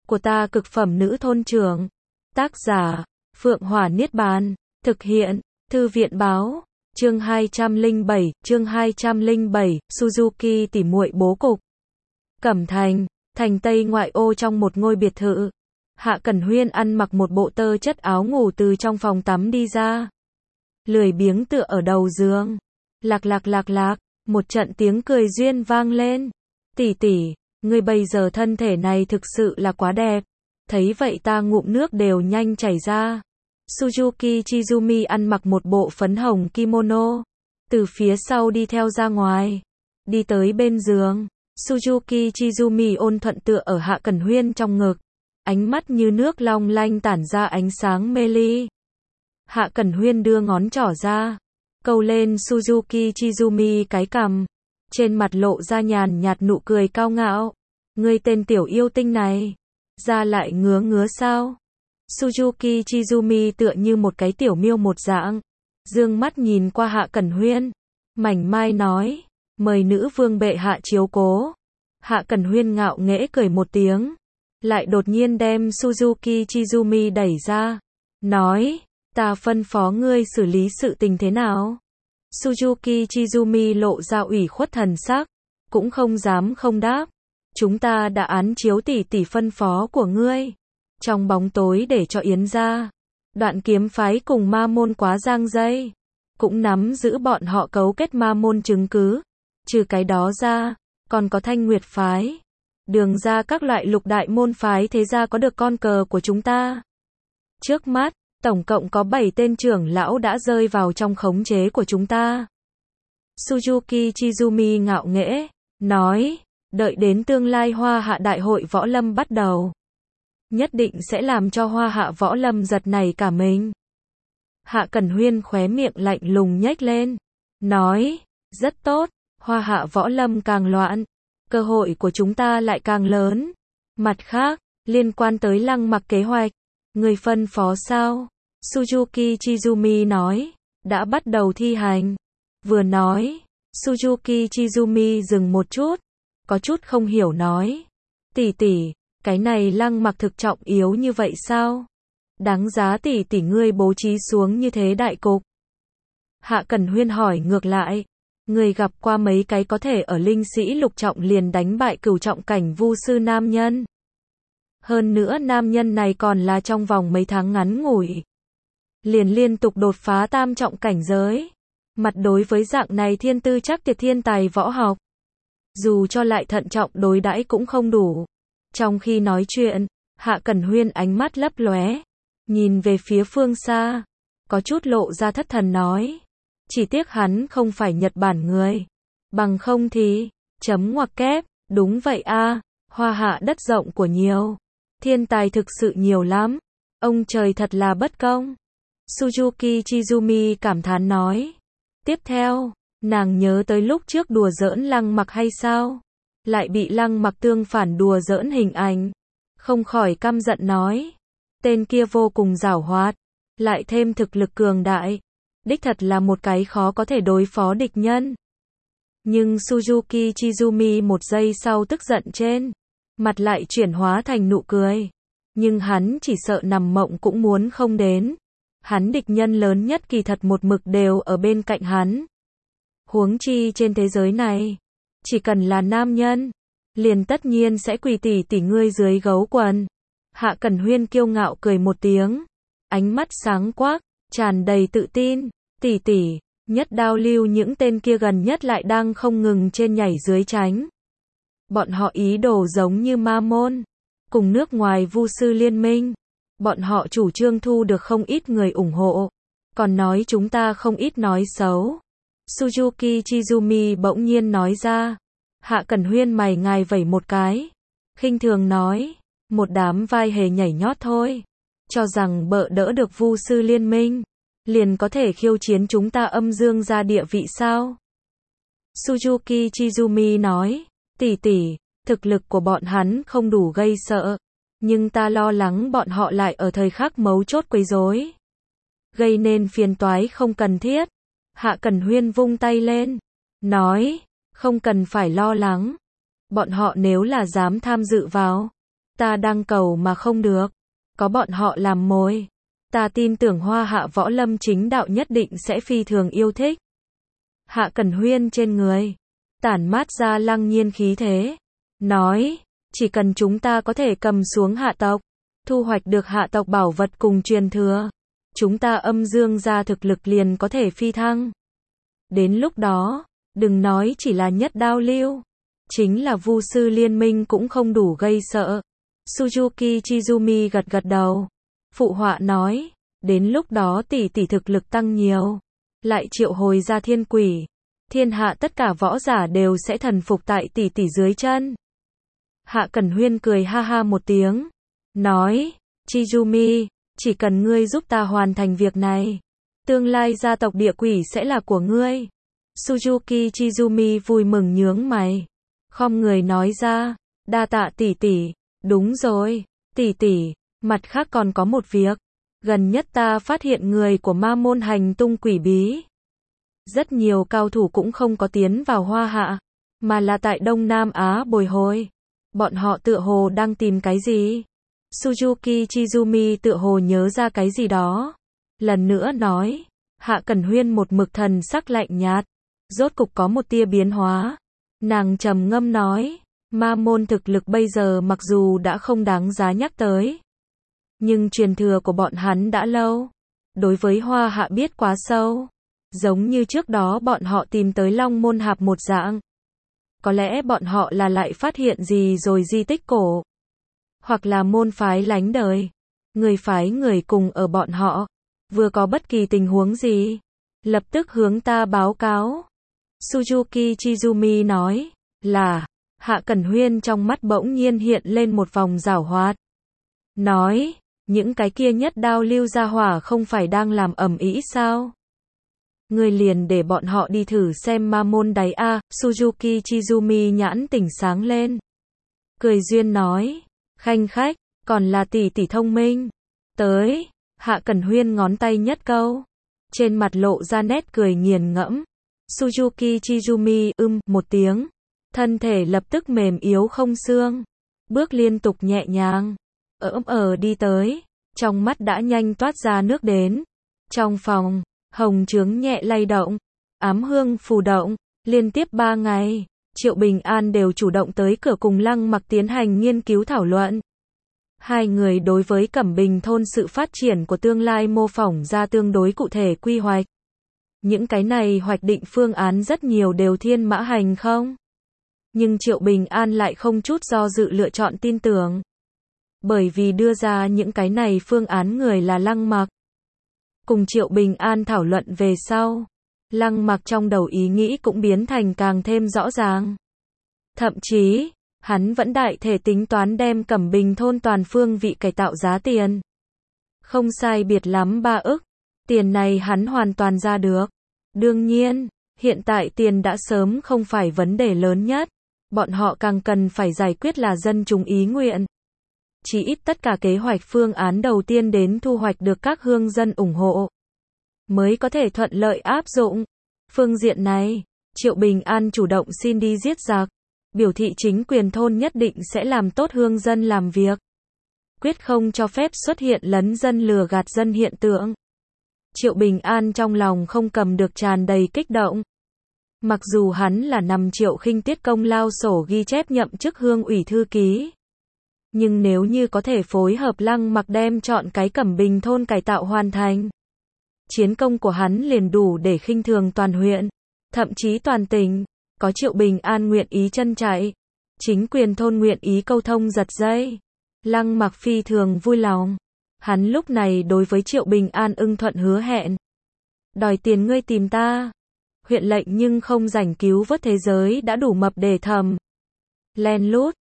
của ta cực phẩm nữ thôn trưởng. Tác giả, Phượng Hỏa Niết Bàn. Thực hiện, Thư viện báo. Chương 207, Suzuki tỉ muội bố cục. Cẩm Thành, thành Tây ngoại ô trong một ngôi biệt thự. Hạ Cẩn Huyên ăn mặc một bộ tơ chất áo ngủ từ trong phòng tắm đi ra. Lười biếng tựa ở đầu giường. Lạc lạc lạc lạc, một trận tiếng cười duyên vang lên. Tỷ tỷ, ngươi bây giờ thân thể này thực sự là quá đẹp. Thấy vậy ta ngụm nước đều nhanh chảy ra. Suzuki Chizumi ăn mặc một bộ phấn hồng kimono. Từ phía sau đi theo ra ngoài. Đi tới bên giường. Suzuki Chizumi ôn thuận tựa ở Hạ Cẩn Huyên trong ngực. Ánh mắt như nước long lanh tản ra ánh sáng mê ly. Hạ Cẩn Huyên đưa ngón trỏ ra. Câu lên Suzuki Chizumi cái cằm. Trên mặt lộ ra nhàn nhạt nụ cười cao ngạo. Ngươi tên tiểu yêu tinh này. Da lại ngứa ngứa sao? Suzuki Chizumi tựa như một cái tiểu miêu một dạng. Dương mắt nhìn qua Hạ Cẩn Huyên. Mảnh mai nói. Mời nữ vương bệ hạ chiếu cố. Hạ Cẩn Huyên ngạo nghễ cười một tiếng. Lại đột nhiên đem Suzuki Chizumi đẩy ra. Nói. Ta phân phó ngươi xử lý sự tình thế nào? Suzuki Chizumi lộ ra ủy khuất thần sắc. Cũng không dám không đáp. Chúng ta đã án chiếu tỷ tỷ phân phó của ngươi. Trong bóng tối để cho Yến gia. Đoạn kiếm phái cùng ma môn quá giang dây. Cũng nắm giữ bọn họ cấu kết ma môn chứng cứ. Trừ cái đó ra, còn có Thanh Nguyệt phái. Đường ra các loại lục đại môn phái thế gia có được con cờ của chúng ta. Trước mắt, tổng cộng có 7 tên trưởng lão đã rơi vào trong khống chế của chúng ta. Suzuki Chizumi ngạo nghễ, nói, đợi đến tương lai Hoa Hạ Đại hội Võ Lâm bắt đầu. Nhất định sẽ làm cho Hoa Hạ Võ Lâm giật nảy cả mình. Hạ Cẩn Huyên khóe miệng lạnh lùng nhếch lên. Nói, rất tốt, Hoa Hạ Võ Lâm càng loạn. Cơ hội của chúng ta lại càng lớn. Mặt khác, liên quan tới Lăng Mặc kế hoạch. Người phân phó sao? Suzuki Chizumi nói, đã bắt đầu thi hành. Vừa nói, Suzuki Chizumi dừng một chút. Có chút không hiểu nói. Tỷ tỷ, cái này Lăng Mặc thực trọng yếu như vậy sao? Đáng giá tỷ tỷ ngươi bố trí xuống như thế đại cục. Hạ Cẩn Huyên hỏi ngược lại. Người gặp qua mấy cái có thể ở linh sĩ lục trọng liền đánh bại cửu trọng cảnh vu sư nam nhân. Hơn nữa nam nhân này còn là trong vòng mấy tháng ngắn ngủi. Liền liên tục đột phá tam trọng cảnh giới. Mặt đối với dạng này thiên tư chắc tuyệt thiên tài võ học. Dù cho lại thận trọng đối đãi cũng không đủ. Trong khi nói chuyện, Hạ Cẩn Huyên ánh mắt lấp lóe. Nhìn về phía phương xa. Có chút lộ ra thất thần nói. Chỉ tiếc hắn không phải Nhật Bản người. Bằng không thì, chấm ngoặc kép, đúng vậy a, Hoa Hạ đất rộng của nhiều. Thiên tài thực sự nhiều lắm. Ông trời thật là bất công. Suzuki Chizumi cảm thán nói. Tiếp theo, nàng nhớ tới lúc trước đùa giỡn Lăng Mặc hay sao? Lại bị Lăng Mặc tương phản đùa giỡn hình ảnh. Không khỏi căm giận nói. Tên kia vô cùng giảo hoạt. Lại thêm thực lực cường đại. Đích thật là một cái khó có thể đối phó địch nhân. Nhưng Suzuki Chizumi một giây sau tức giận trên. Mặt lại chuyển hóa thành nụ cười. Nhưng hắn chỉ sợ nằm mộng cũng muốn không đến. Hắn địch nhân lớn nhất kỳ thật một mực đều ở bên cạnh hắn. Huống chi trên thế giới này. Chỉ cần là nam nhân. Liền tất nhiên sẽ quỳ tỷ tỷ ngươi dưới gấu quần. Hạ Cẩn Huyên kiêu ngạo cười một tiếng. Ánh mắt sáng quắc. Tràn đầy tự tin. Tỷ tỷ, nhất đao lưu những tên kia gần nhất lại đang không ngừng trên nhảy dưới tránh. Bọn họ ý đồ giống như ma môn. Cùng nước ngoài vu sư liên minh. Bọn họ chủ trương thu được không ít người ủng hộ. Còn nói chúng ta không ít nói xấu. Suzuki Chizumi bỗng nhiên nói ra. Hạ Cẩn Huyên mày ngài vẩy một cái. Khinh thường nói. Một đám vai hề nhảy nhót thôi. Cho rằng bợ đỡ được vu sư liên minh. Liền có thể khiêu chiến chúng ta âm dương gia địa vị sao? Suzuki Chizumi nói, tỷ tỷ, thực lực của bọn hắn không đủ gây sợ. Nhưng ta lo lắng bọn họ lại ở thời khắc mấu chốt quấy rối. Gây nên phiền toái không cần thiết. Hạ Cẩn Huyên vung tay lên. Nói, không cần phải lo lắng. Bọn họ nếu là dám tham dự vào. Ta đang cầu mà không được. Có bọn họ làm mồi. Ta tin tưởng Hoa Hạ võ lâm chính đạo nhất định sẽ phi thường yêu thích. Hạ Cẩn Huyên trên người tản mát ra lăng nhiên khí thế. Nói, chỉ cần chúng ta có thể cầm xuống hạ tộc, thu hoạch được hạ tộc bảo vật cùng truyền thừa, chúng ta Âm Dương gia thực lực liền có thể phi thăng. Đến lúc đó, đừng nói chỉ là nhất đao lưu, chính là Vu sư liên minh cũng không đủ gây sợ. Suzuki Chizumi gật gật đầu. Phụ họa nói, đến lúc đó tỷ tỷ thực lực tăng nhiều, lại triệu hồi ra thiên quỷ, thiên hạ tất cả võ giả đều sẽ thần phục tại tỷ tỷ dưới chân. Hạ Cẩn Huyên cười ha ha một tiếng, nói, Chizumi, chỉ cần ngươi giúp ta hoàn thành việc này, tương lai gia tộc địa quỷ sẽ là của ngươi. Suzuki Chizumi vui mừng nhướng mày, khom người nói ra, đa tạ tỷ tỷ. Đúng rồi, tỷ tỷ, mặt khác còn có một việc, gần nhất ta phát hiện người của ma môn hành tung quỷ bí. Rất nhiều cao thủ cũng không có tiến vào Hoa Hạ, mà là tại Đông Nam Á bồi hồi. Bọn họ tựa hồ đang tìm cái gì? Suzuki Chizumi tựa hồ nhớ ra cái gì đó. Lần nữa nói, Hạ Cẩn Huyên một mực thần sắc lạnh nhạt, rốt cục có một tia biến hóa. Nàng trầm ngâm nói, ma môn thực lực bây giờ mặc dù đã không đáng giá nhắc tới, nhưng truyền thừa của bọn hắn đã lâu. Đối với Hoa Hạ biết quá sâu, giống như trước đó bọn họ tìm tới Long Môn Hạp một dạng. Có lẽ bọn họ là lại phát hiện gì rồi di tích cổ, hoặc là môn phái lánh đời, người phái người cùng ở bọn họ, vừa có bất kỳ tình huống gì, lập tức hướng ta báo cáo. Suzuki Chizumi nói, là, Hạ Cẩn Huyên trong mắt bỗng nhiên hiện lên một vòng giảo hoạt. Nói, những cái kia nhất đao lưu gia hỏa không phải đang làm ầm ĩ sao? Ngươi liền để bọn họ đi thử xem ma môn đáy a. Suzuki Chizumi nhãn tỉnh sáng lên. Cười duyên nói, khanh khách, còn là tỷ tỷ thông minh. Tới, Hạ Cẩn Huyên ngón tay nhất câu. Trên mặt lộ ra nét cười nghiền ngẫm. Suzuki Chizumi một tiếng. Thân thể lập tức mềm yếu không xương. Bước liên tục nhẹ nhàng. Đi tới. Trong mắt đã nhanh toát ra nước đến. Trong phòng, hồng chướng nhẹ lay động. Ám hương phù động. Liên tiếp 3 ngày, Triệu Bình An đều chủ động tới cửa cùng Lăng Mặc tiến hành nghiên cứu thảo luận. Hai người đối với Cẩm Bình thôn sự phát triển của tương lai mô phỏng ra tương đối cụ thể quy hoạch. Những cái này hoạch định phương án rất nhiều đều thiên mã hành không. Nhưng Triệu Bình An lại không chút do dự lựa chọn tin tưởng. Bởi vì đưa ra những cái này phương án người là Lăng Mặc. Cùng Triệu Bình An thảo luận về sau, Lăng Mặc trong đầu ý nghĩ cũng biến thành càng thêm rõ ràng. Thậm chí, hắn vẫn đại thể tính toán đem Cẩm Bình thôn toàn phương vị cải tạo giá tiền. Không sai biệt lắm 3 ức. Tiền này hắn hoàn toàn ra được. Đương nhiên, hiện tại tiền đã sớm không phải vấn đề lớn nhất. Bọn họ càng cần phải giải quyết là dân chúng ý nguyện. Chỉ ít tất cả kế hoạch phương án đầu tiên đến thu hoạch được các hương dân ủng hộ, mới có thể thuận lợi áp dụng. Phương diện này, Triệu Bình An chủ động xin đi giết giặc, biểu thị chính quyền thôn nhất định sẽ làm tốt hương dân làm việc. Quyết không cho phép xuất hiện lấn dân lừa gạt dân hiện tượng. Triệu Bình An trong lòng không cầm được tràn đầy kích động. Mặc dù hắn là nằm Triệu Khinh Tiết công lao sổ ghi chép nhậm chức hương ủy thư ký. Nhưng nếu như có thể phối hợp Lăng Mặc đem chọn cái Cẩm Bình thôn cải tạo hoàn thành, chiến công của hắn liền đủ để khinh thường toàn huyện, thậm chí toàn tỉnh. Có Triệu Bình An nguyện ý chân chạy, chính quyền thôn nguyện ý câu thông giật dây, Lăng Mặc phi thường vui lòng. Hắn lúc này đối với Triệu Bình An ưng thuận hứa hẹn. Đòi tiền ngươi tìm ta. Huyện lệnh nhưng không rảnh cứu vớt thế giới đã đủ mập để thầm. Len lút,